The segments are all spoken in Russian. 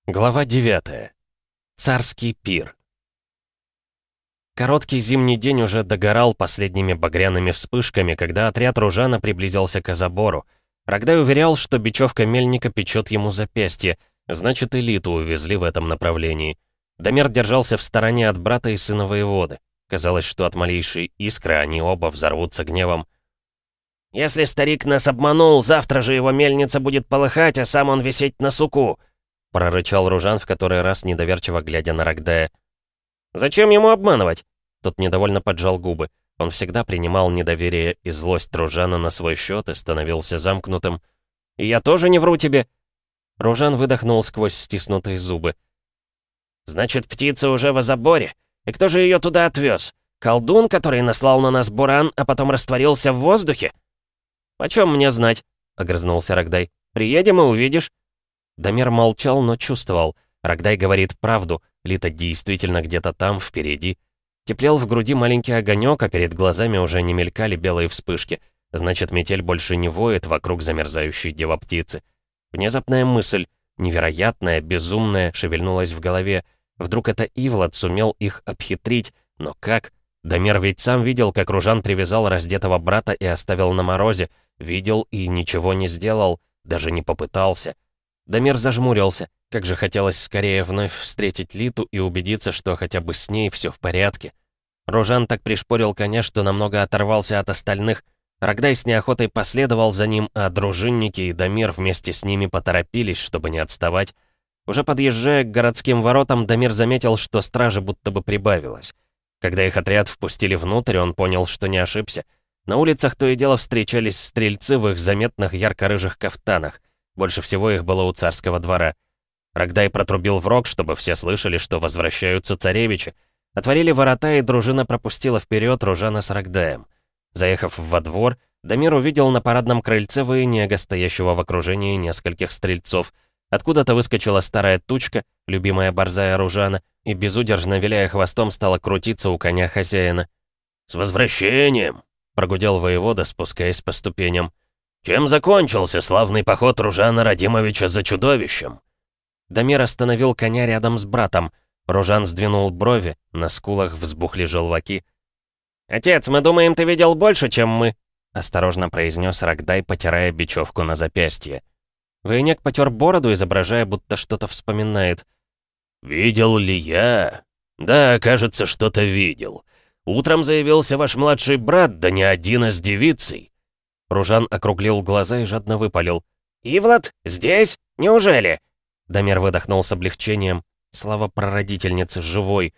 Глава 9. Царский пир. Короткий зимний день уже догорал последними багряными вспышками, когда отряд Ружана приблизился к Азабору. Рогдай уверял, что бечевка мельника печет ему запястье, значит, элиту увезли в этом направлении. Дамир держался в стороне от брата и сына воеводы. Казалось, что от малейшей искры они оба взорвутся гневом. «Если старик нас обманул, завтра же его мельница будет полыхать, а сам он висеть на суку!» — прорычал Ружан, в который раз недоверчиво глядя на Рогдая. «Зачем ему обманывать?» Тот недовольно поджал губы. Он всегда принимал недоверие и злость Ружана на свой счет и становился замкнутым. «И я тоже не вру тебе!» Ружан выдохнул сквозь стиснутые зубы. «Значит, птица уже в Азаборе? И кто же ее туда отвез? Колдун, который наслал на нас буран, а потом растворился в воздухе?» «Почем мне знать?» — огрызнулся Рогдай. «Приедем и увидишь». Дамир молчал, но чувствовал. Рогдай говорит правду. Лита действительно где-то там, впереди. Теплел в груди маленький огонек, а перед глазами уже не мелькали белые вспышки. Значит, метель больше не воет вокруг замерзающей дева-птицы. Внезапная мысль, невероятная, безумная, шевельнулась в голове. Вдруг это Ивлад сумел их обхитрить. Но как? Дамир ведь сам видел, как Ружан привязал раздетого брата и оставил на морозе. Видел и ничего не сделал, даже не попытался. Дамир зажмурился. Как же хотелось скорее вновь встретить Литу и убедиться, что хотя бы с ней все в порядке. Ружан так пришпорил коня, что намного оторвался от остальных. Рогдай с неохотой последовал за ним, а дружинники и Дамир вместе с ними поторопились, чтобы не отставать. Уже подъезжая к городским воротам, Дамир заметил, что стражи будто бы прибавилось. Когда их отряд впустили внутрь, он понял, что не ошибся. На улицах то и дело встречались стрельцы в их заметных ярко-рыжих кафтанах. Больше всего их было у царского двора. Рогдай протрубил в рог, чтобы все слышали, что возвращаются царевичи. Отворили ворота, и дружина пропустила вперед Ружана с Рогдаем. Заехав во двор, Дамир увидел на парадном крыльце Военега, стоящего в окружении нескольких стрельцов. Откуда-то выскочила старая тучка, любимая борзая Ружана, и безудержно виляя хвостом стала крутиться у коня хозяина. «С возвращением!» — прогудел воевода, спускаясь по ступеням. «Чем закончился славный поход Ружана Радимовича за чудовищем?» Дамир остановил коня рядом с братом. Ружан сдвинул брови, на скулах взбухли желваки. «Отец, мы думаем, ты видел больше, чем мы», — осторожно произнес Рогдай, потирая бечевку на запястье. Военек потер бороду, изображая, будто что-то вспоминает. «Видел ли я? Да, кажется, что-то видел. Утром заявился ваш младший брат, да не один, а с девицей». Ружан округлил глаза и жадно выпалил. «Ивлад? Здесь? Неужели?» Дамир выдохнул с облегчением. Слава прародительнице, живой.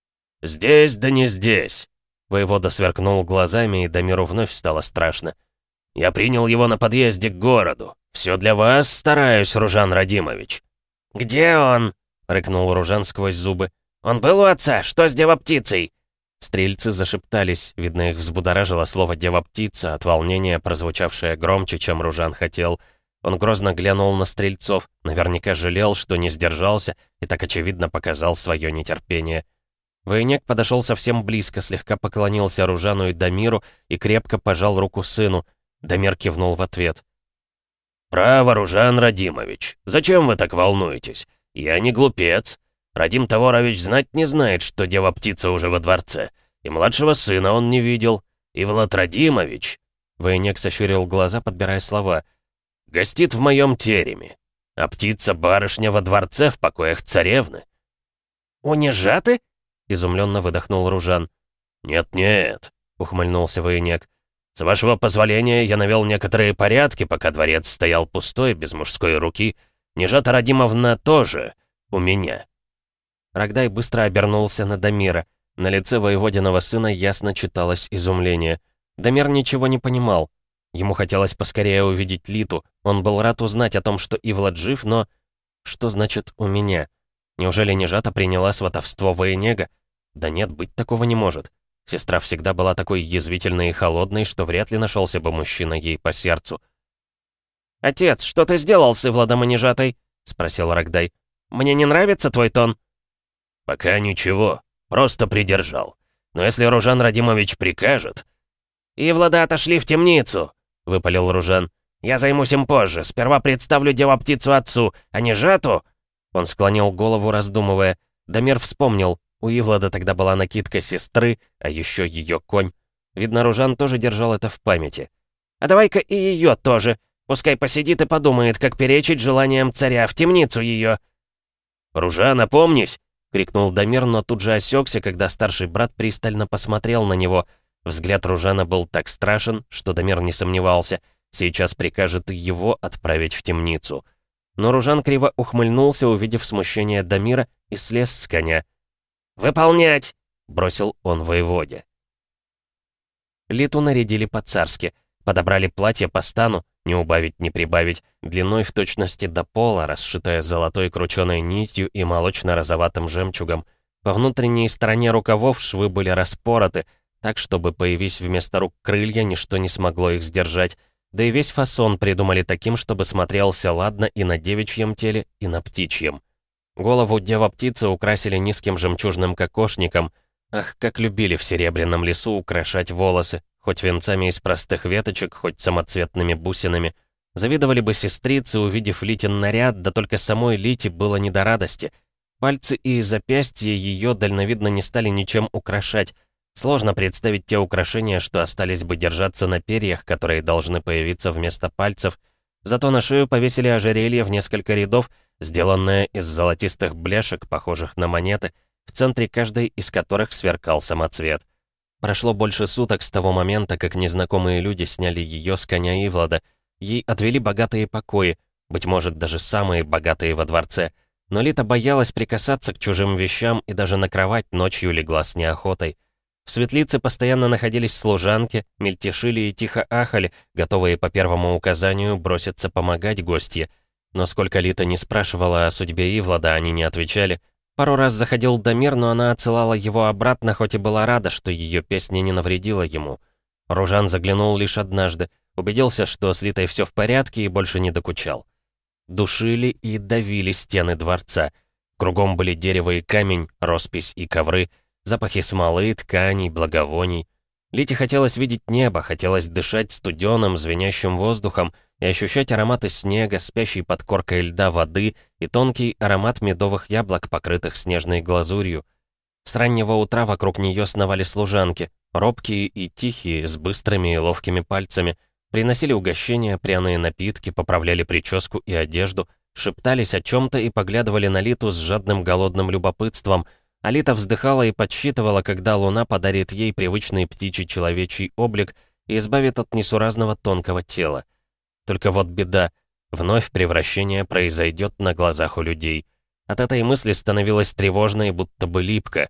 «Здесь, да не здесь». Воевода сверкнул глазами, и Дамиру вновь стало страшно. «Я принял его на подъезде к городу. Все для вас стараюсь, Ружан Радимович». «Где он?» — рыкнул Ружан сквозь зубы. «Он был у отца? Что с дева-птицей?» Стрельцы зашептались, видно, их взбудоражило слово «дева-птица», от волнения прозвучавшее громче, чем Ружан хотел. Он грозно глянул на стрельцов, наверняка жалел, что не сдержался, и так очевидно показал свое нетерпение. Военек подошел совсем близко, слегка поклонился Ружану и Дамиру и крепко пожал руку сыну. Дамир кивнул в ответ. «Право, Ружан Радимович, зачем вы так волнуетесь? Я не глупец. Радим Таворович знать не знает, что дева-птица уже во дворце, и младшего сына он не видел. И Влад Радимович...» Военек сощурил глаза, подбирая слова. «Гостит в моем тереме, а птица-барышня во дворце в покоях царевны». «Унижаты?» — изумленно выдохнул Ружан. «Нет-нет», — ухмыльнулся Военек. «С вашего позволения я навел некоторые порядки, пока дворец стоял пустой, без мужской руки. Нежата Радимовна тоже у меня». Рогдай быстро обернулся на Дамира. На лице воеводиного сына ясно читалось изумление. Дамир ничего не понимал. Ему хотелось поскорее увидеть Литу. Он был рад узнать о том, что Ивлад жив, но... Что значит «у меня»? Неужели Нежата приняла сватовство Военега? Да нет, быть такого не может. Сестра всегда была такой язвительной и холодной, что вряд ли нашелся бы мужчина ей по сердцу. «Отец, что ты сделал с Ивладом и Нежатой?» — спросил Рогдай. «Мне не нравится твой тон». «Пока ничего, просто придержал. Но если Ружан Радимович прикажет...» «Ивлада отошли в темницу», — выпалил Ружан. «Я займусь им позже. Сперва представлю дева-птицу отцу, а Нежату...» Он склонил голову, раздумывая. Дамир вспомнил. У Ивлада тогда была накидка сестры, а еще ее конь. Видно, Ружан тоже держал это в памяти. «А давай-ка и ее тоже. Пускай посидит и подумает, как перечить желаниям царя, в темницу ее». «Ружан, опомнись!» — крикнул Дамир, но тут же осекся, когда старший брат пристально посмотрел на него. Взгляд Ружана был так страшен, что Дамир не сомневался. Сейчас прикажет его отправить в темницу. Но Ружан криво ухмыльнулся, увидев смущение Дамира, и слез с коня. «Выполнять!» — бросил он воеводе. Литу нарядили по-царски. Подобрали платье по стану, не убавить, не прибавить, длиной в точности до пола, расшитое золотой крученой нитью и молочно-розоватым жемчугом. По внутренней стороне рукавов швы были распороты, так, чтобы, появись вместо рук крылья, ничто не смогло их сдержать. Да и весь фасон придумали таким, чтобы смотрелся ладно и на девичьем теле, и на птичьем. Голову дева-птицы украсили низким жемчужным кокошником. Ах, как любили в Серебряном лесу украшать волосы, хоть венцами из простых веточек, хоть самоцветными бусинами. Завидовали бы сестрицы, увидев Литин наряд, да только самой Лите было не до радости. Пальцы и запястья ее дальновидно не стали ничем украшать. Сложно представить те украшения, что остались бы держаться на перьях, которые должны появиться вместо пальцев. Зато на шею повесили ожерелье в несколько рядов, сделанное из золотистых бляшек, похожих на монеты, в центре каждой из которых сверкал самоцвет. Прошло больше суток с того момента, как незнакомые люди сняли ее с коня Ивлада. Ей отвели богатые покои, быть может, даже самые богатые во дворце. Но Лита боялась прикасаться к чужим вещам и даже на кровать ночью легла с неохотой. В светлице постоянно находились служанки, мельтешили и тихо ахали, готовые по первому указанию броситься помогать гостье. Но сколько Лита не спрашивала о судьбе Ивлада, они не отвечали. Пару раз заходил Дамир, но она отсылала его обратно, хоть и была рада, что ее песня не навредила ему. Ружан заглянул лишь однажды, убедился, что с Литой все в порядке и больше не докучал. Душили и давили стены дворца. Кругом были дерево и камень, роспись и ковры, запахи смолы, тканей, благовоний. Лите хотелось видеть небо, хотелось дышать студеным, звенящим воздухом и ощущать ароматы снега, спящей под коркой льда воды и тонкий аромат медовых яблок, покрытых снежной глазурью. С раннего утра вокруг нее сновали служанки, робкие и тихие, с быстрыми и ловкими пальцами, приносили угощения, пряные напитки, поправляли прическу и одежду, шептались о чем-то и поглядывали на Литу с жадным голодным любопытством. А Лита вздыхала и подсчитывала, когда луна подарит ей привычный птичий человечий облик и избавит от несуразного тонкого тела. Только вот беда. Вновь превращение произойдет на глазах у людей. От этой мысли становилось тревожно и будто бы липко.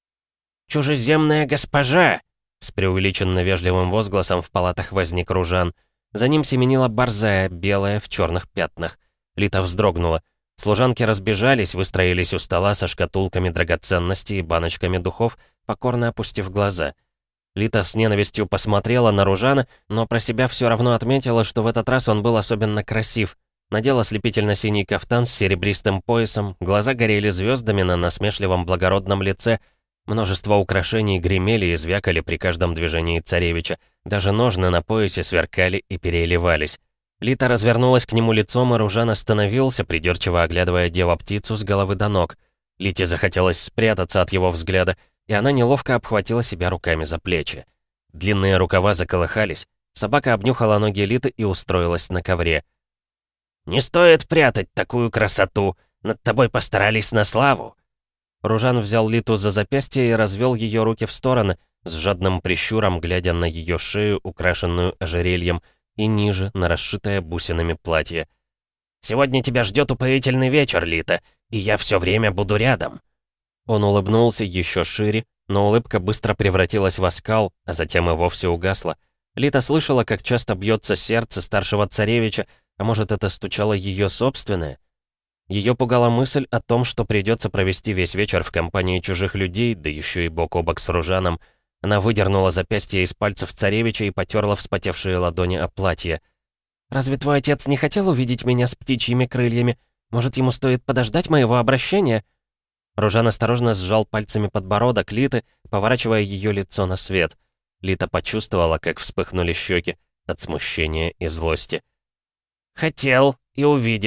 «Чужеземная госпожа!» С преувеличенно вежливым возгласом в палатах возник Ружан. За ним семенила борзая, белая, в черных пятнах. Лита вздрогнула. Служанки разбежались, выстроились у стола со шкатулками драгоценностей и баночками духов, покорно опустив глаза. Лита с ненавистью посмотрела на Ружана, но про себя все равно отметила, что в этот раз он был особенно красив. Надел ослепительно-синий кафтан с серебристым поясом, глаза горели звездами на насмешливом благородном лице. Множество украшений гремели и звякали при каждом движении царевича. Даже ножны на поясе сверкали и переливались. Лита развернулась к нему лицом, и Ружан остановился, придирчиво оглядывая дева-птицу с головы до ног. Лите захотелось спрятаться от его взгляда, и она неловко обхватила себя руками за плечи. Длинные рукава заколыхались. Собака обнюхала ноги Литы и устроилась на ковре. «Не стоит прятать такую красоту! Над тобой постарались на славу!» Ружан взял Литу за запястье и развел ее руки в стороны, с жадным прищуром глядя на ее шею, украшенную ожерельем, и ниже, на расшитое бусинами платье. «Сегодня тебя ждет упоительный вечер, Лита, и я все время буду рядом». Он улыбнулся еще шире, но улыбка быстро превратилась в оскал, а затем и вовсе угасла. Лита слышала, как часто бьется сердце старшего царевича, а может, это стучало ее собственное? Ее пугала мысль о том, что придется провести весь вечер в компании чужих людей, да еще и бок о бок с Ружаном. Она выдернула запястье из пальцев царевича и потерла вспотевшие ладони о платье. «Разве твой отец не хотел увидеть меня с птичьими крыльями? Может, ему стоит подождать моего обращения?» Ружан осторожно сжал пальцами подбородок Литы, поворачивая ее лицо на свет. Лита почувствовала, как вспыхнули щеки от смущения и злости. «Хотел и увидит.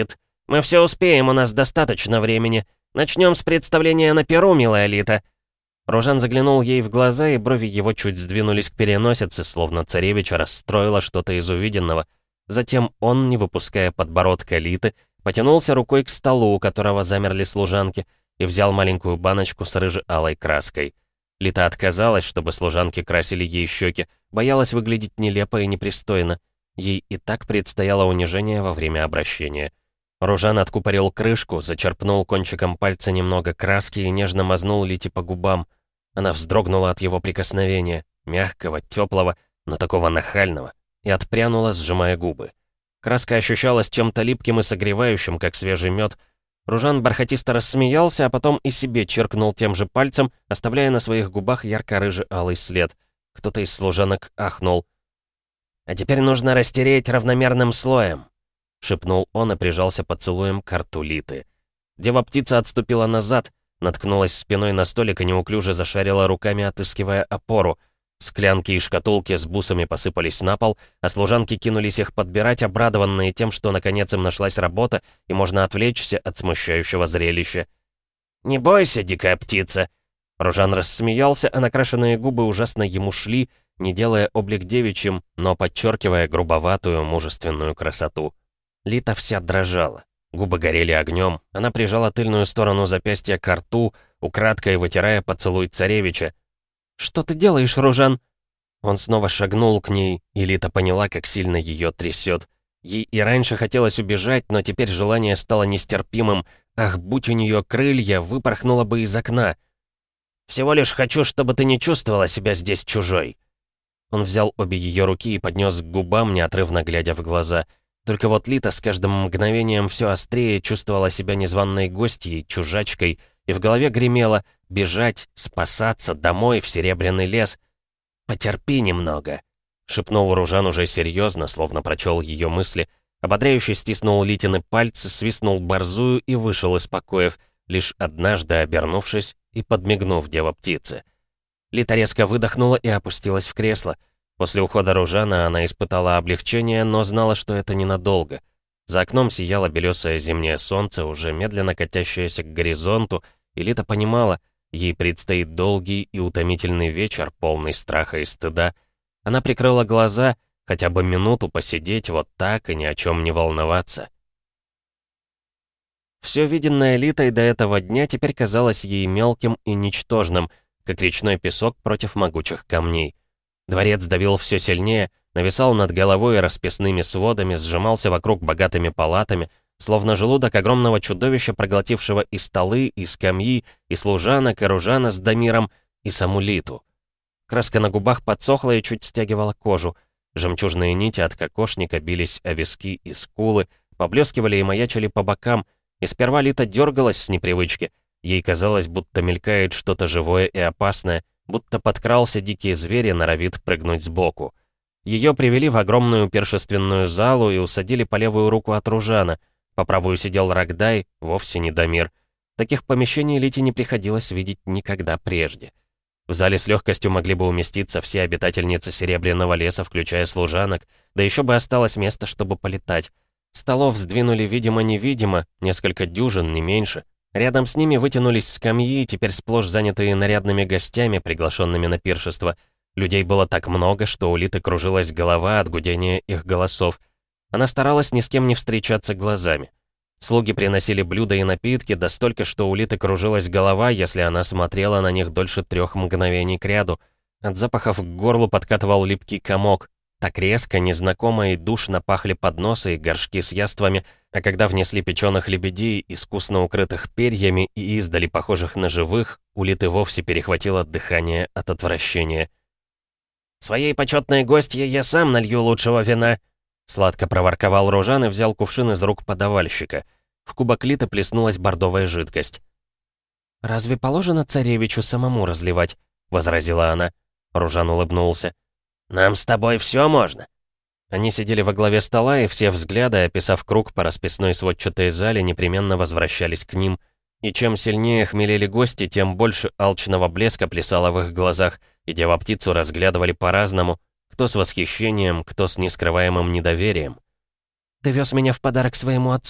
«Мы все успеем, у нас достаточно времени. Начнем с представления на перу, милая Лита». Ружан заглянул ей в глаза, и брови его чуть сдвинулись к переносице, словно царевича расстроило что-то из увиденного. Затем он, не выпуская подбородка Литы, потянулся рукой к столу, у которого замерли служанки, и взял маленькую баночку с рыже-алой краской. Лита отказалась, чтобы служанки красили ей щеки, боялась выглядеть нелепо и непристойно. Ей и так предстояло унижение во время обращения. Ружан откупорил крышку, зачерпнул кончиком пальца немного краски и нежно мазнул Лите по губам. Она вздрогнула от его прикосновения, мягкого, теплого, но такого нахального, и отпрянула, сжимая губы. Краска ощущалась чем-то липким и согревающим, как свежий мед. Ружан бархатисто рассмеялся, а потом и себе черкнул тем же пальцем, оставляя на своих губах ярко-рыжий алый след. Кто-то из служанок ахнул. «А теперь нужно растереть равномерным слоем», — шепнул он и прижался поцелуем к рту Литы. Дева-птица отступила назад, наткнулась спиной на столик и неуклюже зашарила руками, отыскивая опору. Склянки и шкатулки с бусами посыпались на пол, а служанки кинулись их подбирать, обрадованные тем, что наконец им нашлась работа, и можно отвлечься от смущающего зрелища. «Не бойся, дикая птица!» Ружан рассмеялся, а накрашенные губы ужасно ему шли, не делая облик девичьим, но подчеркивая грубоватую, мужественную красоту. Лита вся дрожала. Губы горели огнем, она прижала тыльную сторону запястья к рту, украдкой вытирая поцелуй царевича. «Что ты делаешь, Ружан?» Он снова шагнул к ней, и Лита поняла, как сильно ее трясет. Ей и раньше хотелось убежать, но теперь желание стало нестерпимым. Ах, будь у нее крылья, выпорхнула бы из окна. «Всего лишь хочу, чтобы ты не чувствовала себя здесь чужой». Он взял обе ее руки и поднес к губам, неотрывно глядя в глаза. Только вот Лита с каждым мгновением все острее чувствовала себя незваной гостьей, чужачкой, и в голове гремело «бежать, спасаться, домой, в Серебряный лес». «Потерпи немного», — шепнул Ружан уже серьезно, словно прочел ее мысли. Ободряюще стиснул Литины пальцы, свистнул борзую и вышел из покоев, лишь однажды обернувшись и подмигнув дева-птице. Лита резко выдохнула и опустилась в кресло. После ухода Ружана она испытала облегчение, но знала, что это ненадолго. За окном сияло белесое зимнее солнце, уже медленно катящееся к горизонту, и Лита понимала, ей предстоит долгий и утомительный вечер, полный страха и стыда. Она прикрыла глаза, хотя бы минуту посидеть вот так и ни о чем не волноваться. Все виденное Литой до этого дня теперь казалось ей мелким и ничтожным, как речной песок против могучих камней. Дворец давил все сильнее, нависал над головой расписными сводами, сжимался вокруг богатыми палатами, словно желудок огромного чудовища, проглотившего и столы, и скамьи, и служанок, и Ружана с Дамиром, и саму Литу. Краска на губах подсохла и чуть стягивала кожу. Жемчужные нити от кокошника бились о виски и скулы, поблескивали и маячили по бокам, и сперва Лита дергалась с непривычки. Ей казалось, будто мелькает что-то живое и опасное, будто подкрался дикий зверь и норовит прыгнуть сбоку. Ее привели в огромную пиршественную залу и усадили по левую руку от Ружана. По правую сидел Рогдай, вовсе не Дамир. Таких помещений Лите не приходилось видеть никогда прежде. В зале с легкостью могли бы уместиться все обитательницы Серебряного леса, включая служанок, да еще бы осталось место, чтобы полетать. Столов сдвинули видимо-невидимо, несколько дюжин, не меньше. Рядом с ними вытянулись скамьи, теперь сплошь занятые нарядными гостями, приглашенными на пиршество. Людей было так много, что у Литы кружилась голова от гудения их голосов. Она старалась ни с кем не встречаться глазами. Слуги приносили блюда и напитки, да столько, что у Литы кружилась голова, если она смотрела на них дольше 3 мгновений кряду. От запахов к горлу подкатывал липкий комок. Так резко, незнакомо и душно пахли подносы и горшки с яствами, а когда внесли печеных лебедей, искусно укрытых перьями и издали похожих на живых, у Литы вовсе перехватило дыхание от отвращения. «Своей почетной гостье я сам налью лучшего вина», — сладко проворковал Ружан и взял кувшин из рук подавальщика. В кубок Литы плеснулась бордовая жидкость. «Разве положено царевичу самому разливать?» — возразила она. Ружан улыбнулся. «Нам с тобой все можно». Они сидели во главе стола, и все взгляды, описав круг по расписной сводчатой зале, непременно возвращались к ним. И чем сильнее хмелели гости, тем больше алчного блеска плясало в их глазах, и дева-птицу разглядывали по-разному, кто с восхищением, кто с нескрываемым недоверием. «Ты вез меня в подарок своему отцу.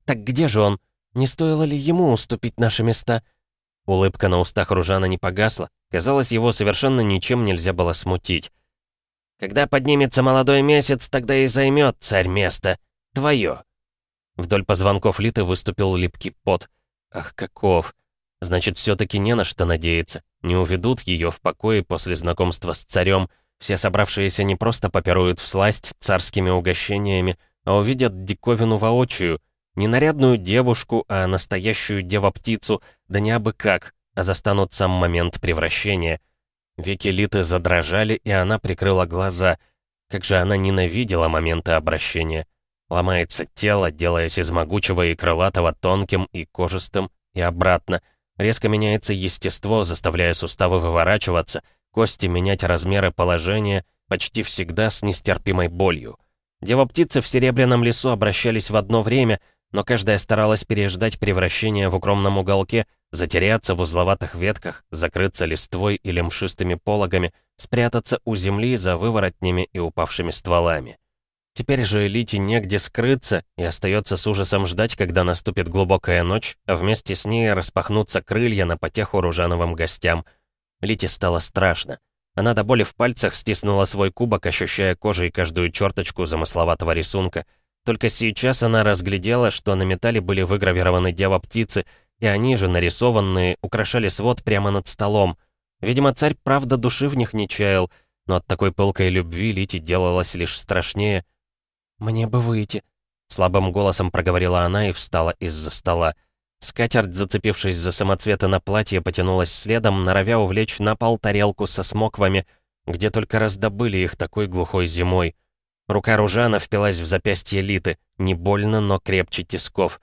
Так где же он? Не стоило ли ему уступить наши места?» Улыбка на устах Ружана не погасла. Казалось, его совершенно ничем нельзя было смутить. «Когда поднимется молодой месяц, тогда и займет царь место. Твое». Вдоль позвонков Литы выступил липкий пот. Ах, каков! Значит, все-таки не на что надеяться. Не уведут ее в покое после знакомства с царем. Все собравшиеся не просто попируют всласть царскими угощениями, а увидят диковину воочию. Не нарядную девушку, а настоящую дева-птицу, да не абы как, а застанут сам момент превращения. Веки Литы задрожали, и она прикрыла глаза. Как же она ненавидела моменты обращения. Ломается тело, делаясь из могучего и крылатого тонким и кожистым, и обратно. Резко меняется естество, заставляя суставы выворачиваться, кости менять размеры положения, почти всегда с нестерпимой болью. Дева-птицы в Серебряном лесу обращались в одно время, но каждая старалась переждать превращение в укромном уголке, затеряться в узловатых ветках, закрыться листвой или мшистыми пологами, спрятаться у земли за выворотнями и упавшими стволами. Теперь же Лите негде скрыться, и остается с ужасом ждать, когда наступит глубокая ночь, а вместе с ней распахнутся крылья на потеху Ружановым гостям. Лите стало страшно. Она до боли в пальцах стиснула свой кубок, ощущая кожей каждую черточку замысловатого рисунка. Только сейчас она разглядела, что на металле были выгравированы дева-птицы, и они же, нарисованные, украшали свод прямо над столом. Видимо, царь правда души в них не чаял, но от такой пылкой любви Лите делалось лишь страшнее. «Мне бы выйти», — слабым голосом проговорила она и встала из-за стола. Скатерть, зацепившись за самоцветы на платье, потянулась следом, норовя увлечь на пол тарелку со смоквами, где только раздобыли их такой глухой зимой. Рука Ружана впилась в запястье Литы, не больно, но крепче тисков.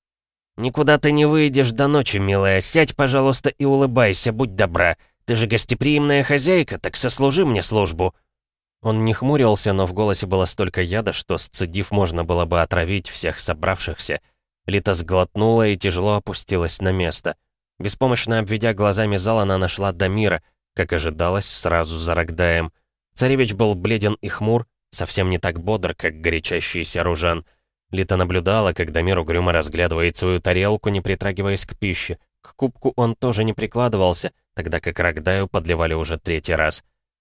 «Никуда ты не выйдешь до ночи, милая. Сядь, пожалуйста, и улыбайся, будь добра. Ты же гостеприимная хозяйка, так сослужи мне службу». Он не хмурился, но в голосе было столько яда, что, сцедив, можно было бы отравить всех собравшихся. Лита сглотнула и тяжело опустилась на место. Беспомощно обведя глазами зал, она нашла Дамира, как ожидалось, сразу за Рогдаем. Царевич был бледен и хмур, совсем не так бодр, как горячащийся Ружан. Лита наблюдала, как Дамир угрюмо разглядывает свою тарелку, не притрагиваясь к пище. К кубку он тоже не прикладывался, тогда как Рогдаю подливали уже третий раз.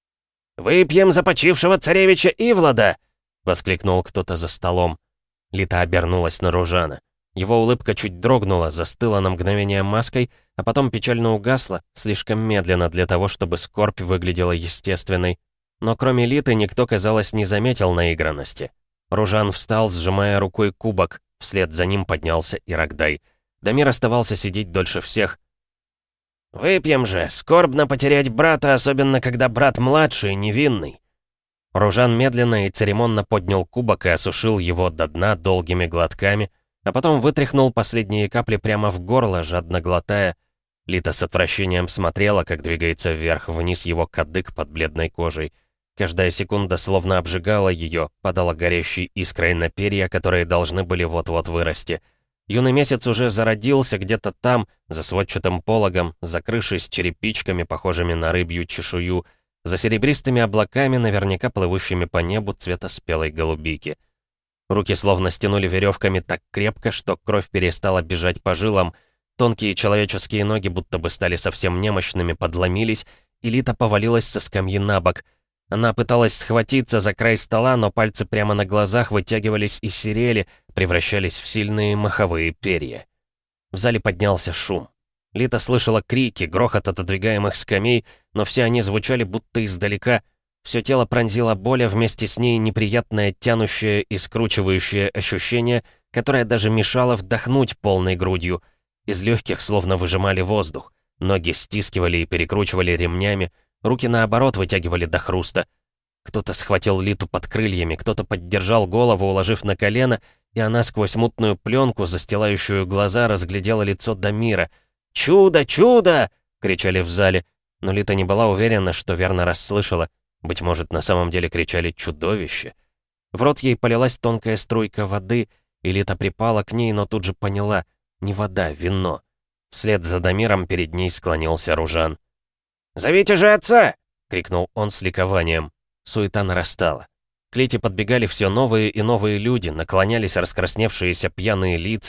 «Выпьем за почившего царевича Ивлада!» — воскликнул кто-то за столом. Лита обернулась на Ружана. Его улыбка чуть дрогнула, застыла на мгновение маской, а потом печально угасла, слишком медленно для того, чтобы скорбь выглядела естественной. Но кроме Литы никто, казалось, не заметил наигранности. Ружан встал, сжимая рукой кубок, вслед за ним поднялся и Рогдай. Дамир оставался сидеть дольше всех. «Выпьем же! Скорбно потерять брата, особенно когда брат младший, невинный!» Ружан медленно и церемонно поднял кубок и осушил его до дна долгими глотками, а потом вытряхнул последние капли прямо в горло, жадно глотая. Лита с отвращением смотрела, как двигается вверх-вниз его кадык под бледной кожей. Каждая секунда словно обжигала ее, падала горящей искрой на перья, которые должны были вот-вот вырасти. Юный месяц уже зародился где-то там, за сводчатым пологом, за крышей с черепичками, похожими на рыбью чешую, за серебристыми облаками, наверняка плывущими по небу цвета спелой голубики. Руки словно стянули веревками так крепко, что кровь перестала бежать по жилам. Тонкие человеческие ноги будто бы стали совсем немощными, подломились, и Лита повалилась со скамьи на бок. Она пыталась схватиться за край стола, но пальцы прямо на глазах вытягивались и серели, превращались в сильные маховые перья. В зале поднялся шум. Лита слышала крики, грохот отодвигаемых скамей, но все они звучали будто издалека. Все тело пронзило боль, а вместе с ней неприятное тянущее и скручивающее ощущение, которое даже мешало вдохнуть полной грудью. Из легких словно выжимали воздух. Ноги стискивали и перекручивали ремнями, руки, наоборот, вытягивали до хруста. Кто-то схватил Литу под крыльями, кто-то поддержал голову, уложив на колено, и она сквозь мутную пленку, застилающую глаза, разглядела лицо Дамира. «Чудо! Чудо!» — кричали в зале, но Лита не была уверена, что верно расслышала. Быть может, на самом деле кричали «чудовище». В рот ей полилась тонкая струйка воды, и Лита припала к ней, но тут же поняла — не вода, вино. Вслед за Дамиром перед ней склонился Ружан. «Зовите же отца!» — крикнул он с ликованием. Суета нарастала. К Лите подбегали все новые и новые люди, наклонялись раскрасневшиеся пьяные лица,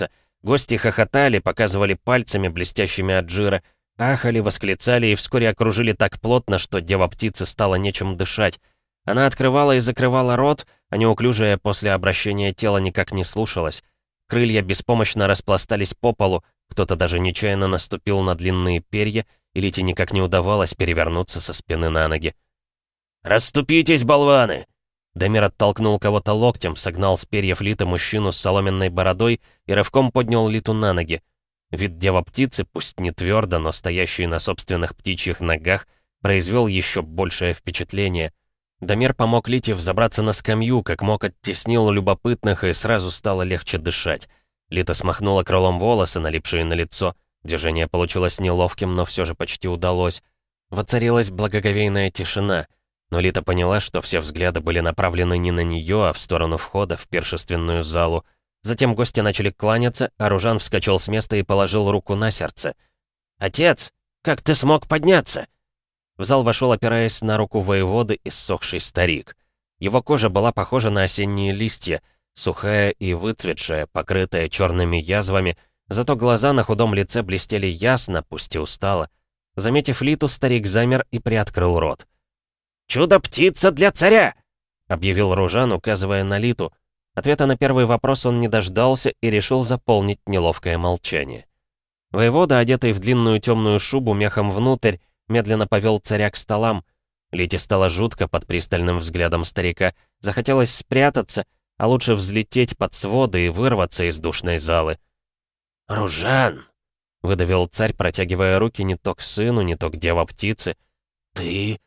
Гости хохотали, показывали пальцами, блестящими от жира, ахали, восклицали и вскоре окружили так плотно, что дева-птице стало нечем дышать. Она открывала и закрывала рот, а неуклюжее после обращения тело никак не слушалось. Крылья беспомощно распластались по полу, кто-то даже нечаянно наступил на длинные перья, и Лите никак не удавалось перевернуться со спины на ноги. «Расступитесь, болваны!» Дамир оттолкнул кого-то локтем, согнал с перьев Литы мужчину с соломенной бородой и рывком поднял Литу на ноги. Вид дева-птицы, пусть не твердо, но стоящий на собственных птичьих ногах, произвел еще большее впечатление. Дамир помог Лите взобраться на скамью, как мог оттеснил любопытных, и сразу стало легче дышать. Лита смахнула крылом волосы, налипшие на лицо. Движение получилось неловким, но все же почти удалось. Воцарилась благоговейная тишина. Но Лита поняла, что все взгляды были направлены не на нее, а в сторону входа в пиршественную залу. Затем гости начали кланяться, а Ружан вскочил с места и положил руку на сердце. «Отец, как ты смог подняться?» В зал вошел, опираясь на руку воеводы, иссохший старик. Его кожа была похожа на осенние листья, сухая и выцветшая, покрытая черными язвами, зато глаза на худом лице блестели ясно, пусть и устало. Заметив Литу, старик замер и приоткрыл рот. «Чудо-птица для царя!» — объявил Ружан, указывая на Литу. Ответа на первый вопрос он не дождался и решил заполнить неловкое молчание. Воевода, одетый в длинную темную шубу мехом внутрь, медленно повел царя к столам. Лите стало жутко под пристальным взглядом старика. Захотелось спрятаться, а лучше взлететь под своды и вырваться из душной залы. «Ружан!» — выдавил царь, протягивая руки не то к сыну, не то к дева-птице. «Ты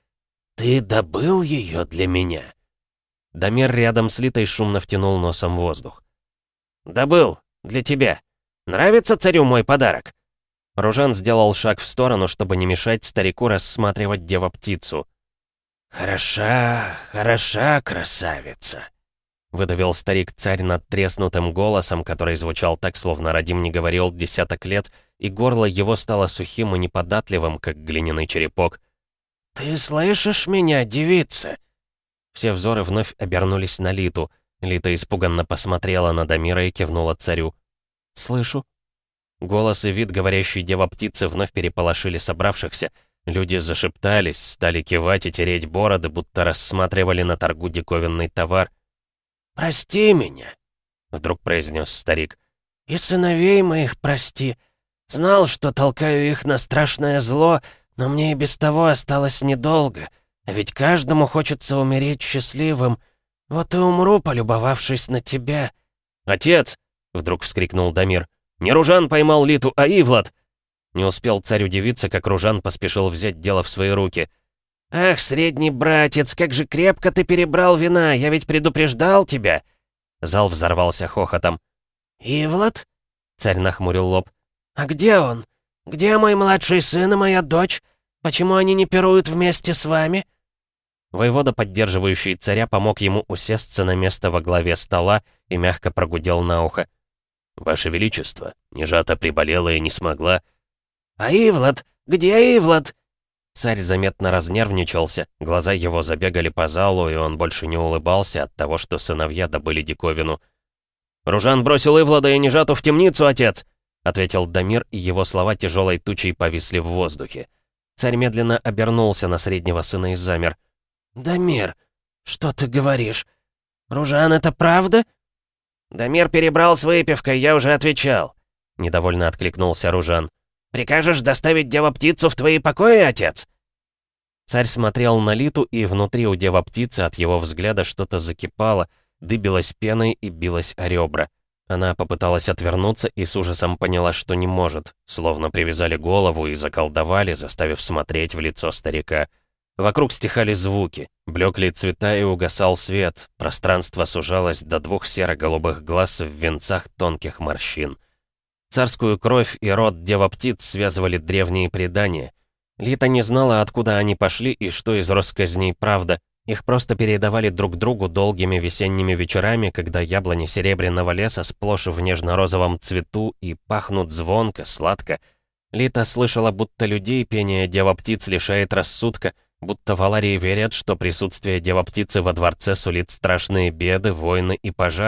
добыл ее для меня?» Дамир рядом с Литой шумно втянул носом воздух. «Добыл. Для тебя. Нравится царю мой подарок?» Ружан сделал шаг в сторону, чтобы не мешать старику рассматривать дева-птицу. «Хороша, хороша красавица», — выдавил старик-царь надтреснутым голосом, который звучал так, словно Радим не говорил десяток лет, и горло его стало сухим и неподатливым, как глиняный черепок. «Ты слышишь меня, девица?» Все взоры вновь обернулись на Литу. Лита испуганно посмотрела на Дамира и кивнула царю. «Слышу». Голос и вид говорящей дева-птицы вновь переполошили собравшихся. Люди зашептались, стали кивать и тереть бороды, будто рассматривали на торгу диковинный товар. «Прости меня», — вдруг произнес старик. «И сыновей моих прости. Знал, что толкаю их на страшное зло, но мне и без того осталось недолго. А ведь каждому хочется умереть счастливым. Вот и умру, полюбовавшись на тебя». «Отец!» — вдруг вскрикнул Дамир. «Не Ружан поймал Литу, а Ивлад!» Не успел царь удивиться, как Ружан поспешил взять дело в свои руки. «Ах, средний братец, как же крепко ты перебрал вина, я ведь предупреждал тебя!» Зал взорвался хохотом. «Ивлад?» — царь нахмурил лоб. «А где он? Где мой младший сын и моя дочь? Почему они не пируют вместе с вами?» Воевода, поддерживающий царя, помог ему усесться на место во главе стола и мягко прогудел на ухо. «Ваше Величество, Нежата приболела и не смогла». «А Ивлад? Где Ивлад?» Царь заметно разнервничался, глаза его забегали по залу, и он больше не улыбался от того, что сыновья добыли диковину. «Ружан бросил Ивлада и Нежату в темницу, отец!» — ответил Дамир, и его слова тяжелой тучей повисли в воздухе. Царь медленно обернулся на среднего сына и замер. «Дамир, что ты говоришь? Ружан, это правда?» «Дамир перебрал с выпивкой, я уже отвечал», — недовольно откликнулся Ружан. «Прикажешь доставить дева-птицу в твои покои, отец?» Царь смотрел на Литу, и внутри у дева-птицы от его взгляда что-то закипало, дыбилось пеной и билось о ребра. Она попыталась отвернуться и с ужасом поняла, что не может, словно привязали голову и заколдовали, заставив смотреть в лицо старика. Вокруг стихали звуки, блекли цвета и угасал свет, пространство сужалось до 2 серо-голубых глаз в венцах тонких морщин. Царскую кровь и род дева-птиц связывали древние предания. Лита не знала, откуда они пошли и что из россказней правда. Их просто передавали друг другу долгими весенними вечерами, когда яблони серебряного леса сплошь в нежно-розовом цвету и пахнут звонко, сладко. Лита слышала, будто людей пение дева-птиц лишает рассудка, будто в Аларии верят, что присутствие дева-птицы во дворце сулит страшные беды, войны и пожары,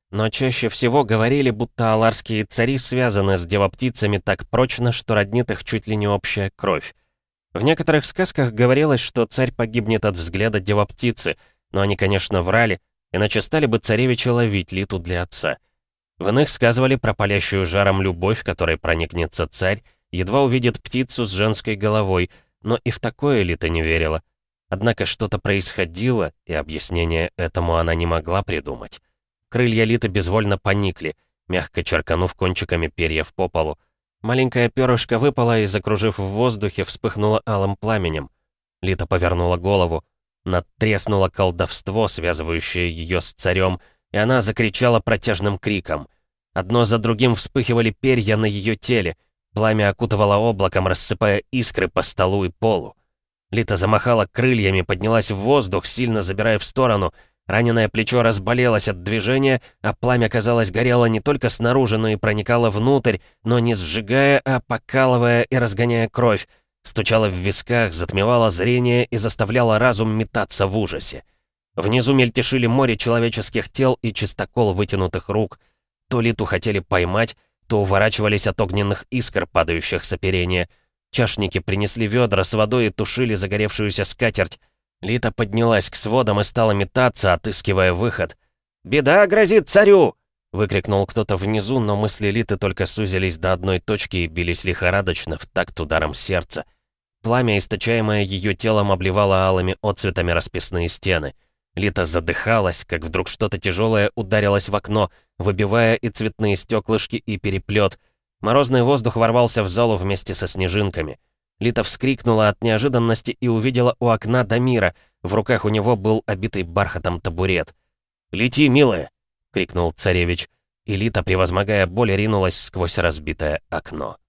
но чаще всего говорили, будто аларские цари связаны с девоптицами так прочно, что роднит их чуть ли не общая кровь. В некоторых сказках говорилось, что царь погибнет от взгляда девоптицы, но они, конечно, врали, иначе стали бы царевичи ловить Литу для отца. В иных сказывали про палящую жаром любовь, которой проникнется царь, едва увидит птицу с женской головой, но и в такое Лита не верила. Однако что-то происходило, и объяснение этому она не могла придумать. Крылья Литы безвольно поникли, мягко черканув кончиками перьев по полу. Маленькое перышко выпало и, закружив в воздухе, вспыхнуло алым пламенем. Лита повернула голову. Надтреснуло колдовство, связывающее ее с царем, и она закричала протяжным криком. Одно за другим вспыхивали перья на ее теле. Пламя окутывало облаком, рассыпая искры по столу и полу. Лита замахала крыльями, поднялась в воздух, сильно забирая в сторону. Раненое плечо разболелось от движения, а пламя, казалось, горело не только снаружи, но и проникало внутрь, но не сжигая, а покалывая и разгоняя кровь. Стучало в висках, затмевало зрение и заставляло разум метаться в ужасе. Внизу мельтешили море человеческих тел и чистокол вытянутых рук. То Литу хотели поймать, то уворачивались от огненных искр, падающих с оперения. Чашники принесли ведра с водой и тушили загоревшуюся скатерть. Лита поднялась к сводам и стала метаться, отыскивая выход. «Беда грозит царю!» — выкрикнул кто-то внизу, но мысли Литы только сузились до одной точки и бились лихорадочно, в такт ударом сердца. Пламя, источаемое ее телом, обливало алыми отцветами расписные стены. Лита задыхалась, как вдруг что-то тяжелое ударилось в окно, выбивая и цветные стеклышки, и переплет. Морозный воздух ворвался в залу вместе со снежинками. Лита вскрикнула от неожиданности и увидела у окна Дамира. В руках у него был обитый бархатом табурет. «Лети, милая!» — крикнул царевич, и Лита, превозмогая боль, ринулась сквозь разбитое окно.